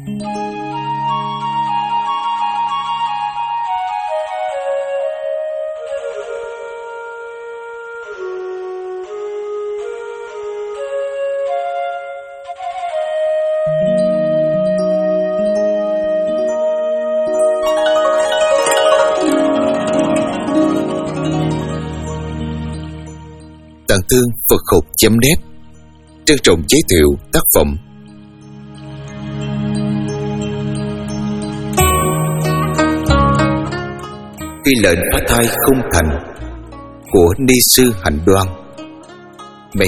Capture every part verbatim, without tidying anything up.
Tạng Thương Phật Học chấm net trân trọng giới thiệu tác phẩm Khi lệnh phá thai không thành của Ni sư Hạnh Đoan. Mẹ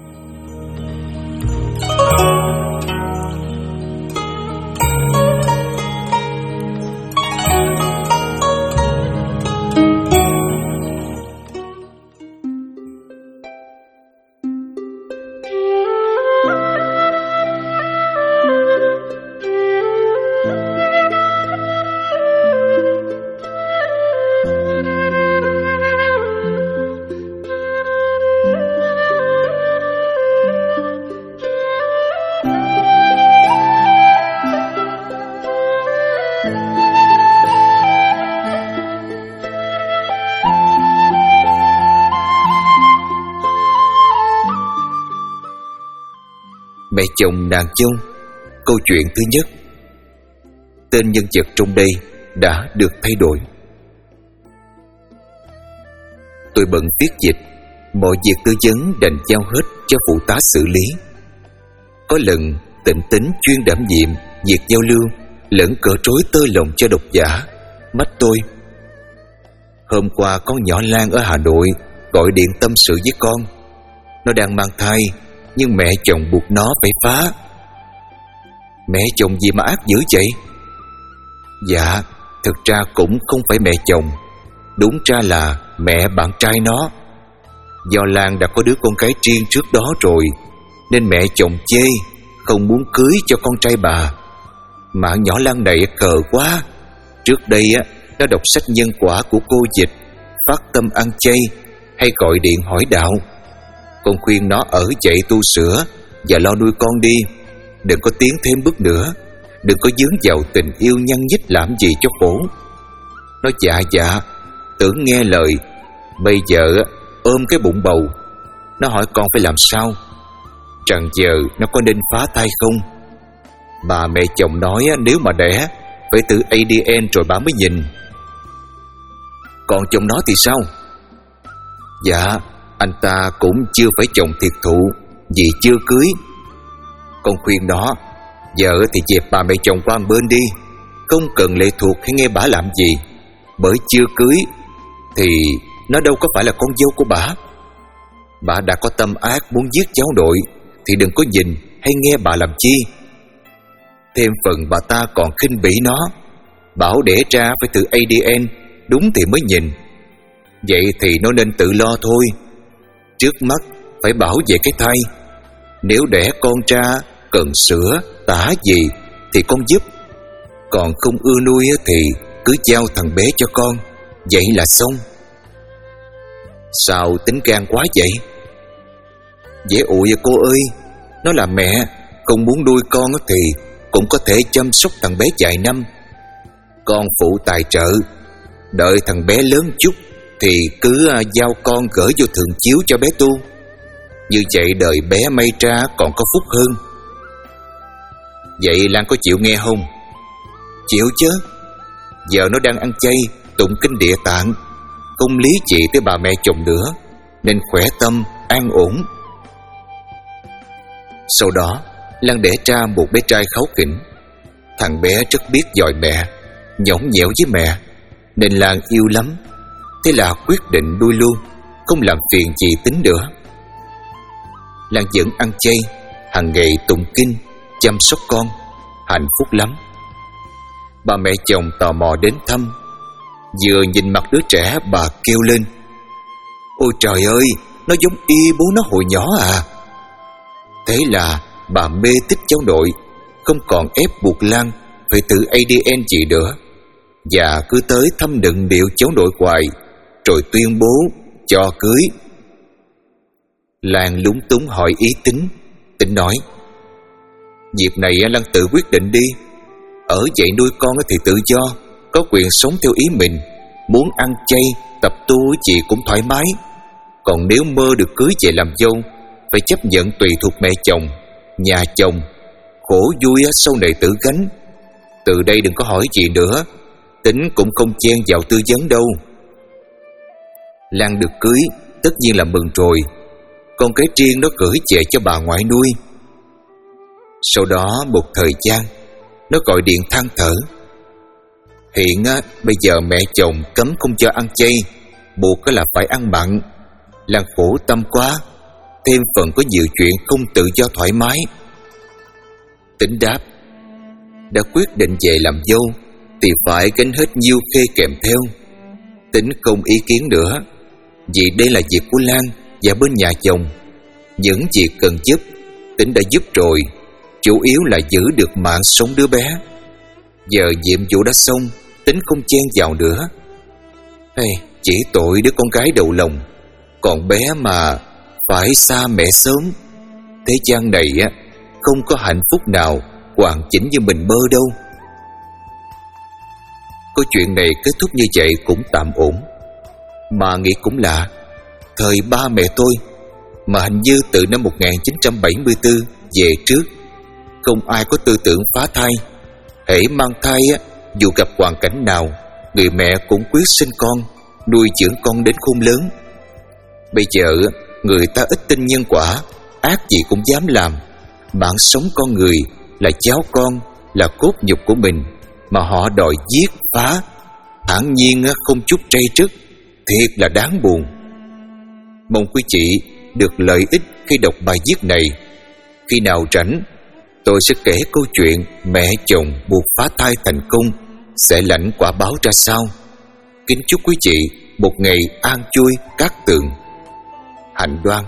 Mẹ chồng nàng dâu. Câu chuyện thứ nhất. Tên nhân vật trong đây đã được thay đổi. Tôi bận viết dịch, mọi việc tư vấn đành giao hết cho phụ tá xử lý. Có lần Tịnh Tính chuyên đảm nhiệm việc giao lưu lẫn cỡ trối tơ lòng cho độc giả. Mách tôi: hôm qua con nhỏ Lan ở Hà Nội gọi điện tâm sự với con. Nó đang mang thai, nhưng mẹ chồng buộc nó phải phá. Mẹ chồng gì mà ác dữ vậy? Dạ, thực ra cũng không phải mẹ chồng, đúng ra là mẹ bạn trai nó. Do Lan đã có đứa con gái riêng trước đó rồi, nên mẹ chồng chê, không muốn cưới cho con trai bà. Mà nhỏ Lan này cờ quá. Trước đây á, nó đọc sách nhân quả của cô Dịch, phát tâm ăn chay, hay gọi điện hỏi đạo. Con khuyên nó ở dậy tu sửa và lo nuôi con đi, đừng có tiến thêm bước nữa, đừng có dướng vào tình yêu nhăn nhít làm gì cho khổ. Nó dạ dạ, tưởng nghe lời. Bây giờ ôm cái bụng bầu. Nó hỏi con phải làm sao, rằng giờ nó có nên phá thai không. Bà mẹ chồng nói nếu mà đẻ phải tự a đê en rồi bà mới nhìn. Còn chồng nó thì sao? Dạ, anh ta cũng chưa phải chồng thiệt thụ vì chưa cưới. Con khuyên nó, giờ thì dẹp bà mẹ chồng qua một bên đi, không cần lệ thuộc hay nghe bả làm gì. Bởi chưa cưới thì nó đâu có phải là con dâu của bả. Bả đã có tâm ác muốn giết cháu nội thì đừng có nhìn hay nghe bà làm chi. Thêm phần bà ta còn khinh bỉ nó, bảo đẻ ra phải từ a đê en, đúng thì mới nhìn. Vậy thì nó nên tự lo thôi. Trước mắt phải bảo vệ cái thai. Nếu đẻ con ra cần sữa, tả gì thì con giúp. Còn không ưa nuôi thì cứ giao thằng bé cho con, vậy là xong. Sao tính gan quá vậy? Dễ ụi cô ơi. Nó là mẹ, không muốn nuôi con thì cũng có thể chăm sóc thằng bé vài năm. Con phụ tài trợ, đợi thằng bé lớn chút thì cứ giao con gửi vô thường chiếu cho bé tu. Như vậy đời bé may ra còn có phúc hơn. Vậy Lan có chịu nghe không? Chịu chứ. Giờ nó đang ăn chay, tụng kinh Địa Tạng, không lý chị tới bà mẹ chồng nữa, nên khỏe tâm, an ổn. Sau đó Lan đẻ ra một bé trai kháu khỉnh. Thằng bé rất biết dòi mẹ, nhõng nhẽo với mẹ, nên Lan yêu lắm. Thế là quyết định nuôi luôn, không làm phiền chị Tính nữa. Lan vẫn ăn chay, hàng ngày tụng kinh, chăm sóc con, hạnh phúc lắm. Bà mẹ chồng tò mò đến thăm. Vừa nhìn mặt đứa trẻ bà kêu lên: ôi trời ơi, nó giống y bố nó hồi nhỏ à. Thế là bà mê thích cháu nội, không còn ép buộc Lan phải tự a đê en gì nữa, và cứ tới thăm đựng điệu cháu nội hoài, rồi tuyên bố cho cưới. Lan lúng túng hỏi ý Tính. Tính nói: việc này Lan tự quyết định đi, Ở vậy nuôi con thì tự do, có quyền sống theo ý mình. Muốn ăn chay, tập tu gì cũng thoải mái. Còn nếu mơ được cưới về làm dâu, phải chấp nhận tùy thuộc mẹ chồng, nhà chồng. Khổ vui sau này tự gánh. Từ đây đừng có hỏi gì nữa. Tính cũng không chen vào tư vấn đâu. Lan được cưới tất nhiên là mừng rồi. Con cái riêng nó gửi về cho bà ngoại nuôi. Sau đó một thời gian, nó gọi điện than thở. Hiện á, bây giờ mẹ chồng cấm không cho ăn chay, buộc là phải ăn mặn. Lan khổ tâm quá, thêm phần có nhiều chuyện không tự do thoải mái. Tính đáp: đã quyết định về làm dâu thì phải gánh hết nhiêu khê kèm theo. Tính không ý kiến nữa, vì đây là việc của Lan và bên nhà chồng. Những việc cần giúp, Tính đã giúp rồi. Chủ yếu là giữ được mạng sống đứa bé. Giờ nhiệm vụ đã xong, Tính không chen vào nữa. Hey, chỉ tội đứa con gái đầu lòng, còn bé mà phải xa mẹ sớm. Thế gian này á, không có hạnh phúc nào hoàn chỉnh như mình mơ đâu. Câu chuyện này kết thúc như vậy cũng tạm ổn. Mà nghĩ cũng lạ, thời ba mẹ tôi mà hình như từ năm một nghìn chín trăm bảy mươi tư về trước, không ai có tư tưởng phá thai. Hễ mang thai á, dù gặp hoàn cảnh nào, người mẹ cũng quyết sinh con, nuôi dưỡng con đến khôn lớn. Bây giờ người ta ít tin nhân quả, ác gì cũng dám làm. Mạng sống con người là cháu con, là cốt nhục của mình, mà họ đòi giết phá, thản nhiên không chút trây trức, thiệt là đáng buồn. Mong quý chị được lợi ích khi đọc bài viết này. Khi nào rảnh, tôi sẽ kể câu chuyện mẹ chồng buộc phá thai thành công sẽ lãnh quả báo ra sao. Kính chúc quý chị một ngày an vui cát tường. Hạnh Đoan.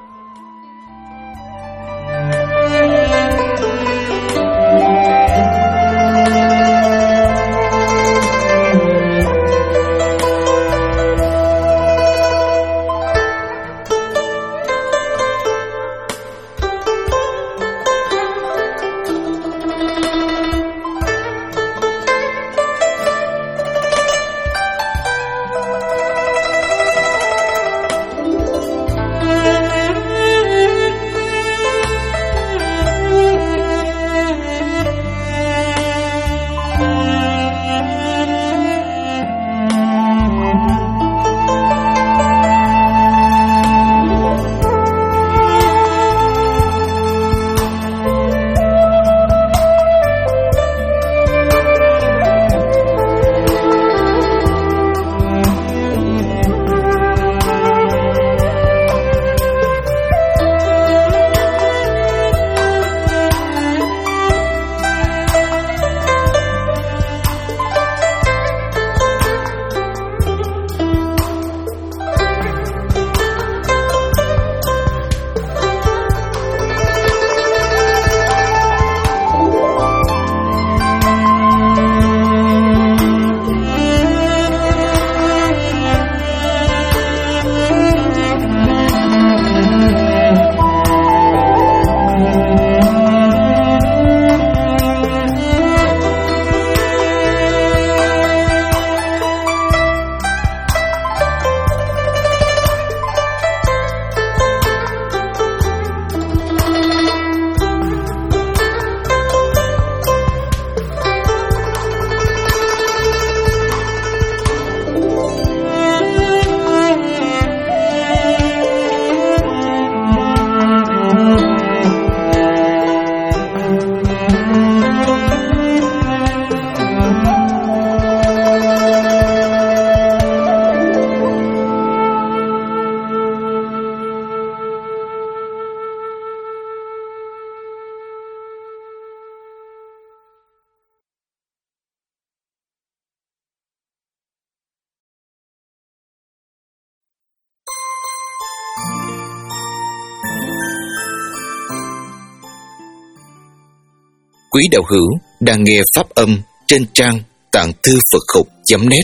Quý đạo hữu đang nghe pháp âm trên trang tạng thư Phật học chấm net.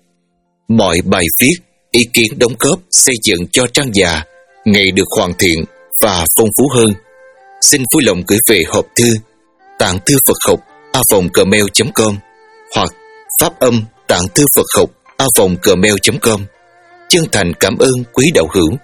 Mọi bài viết, ý kiến đóng góp xây dựng cho trang già ngày được hoàn thiện và phong phú hơn. Xin vui lòng gửi về hộp thư Tạng thư Phật học a vòng gmail chấm com hoặc pháp âm tạng thư Phật học a vòng gmail chấm com. Chân thành cảm ơn quý đạo hữu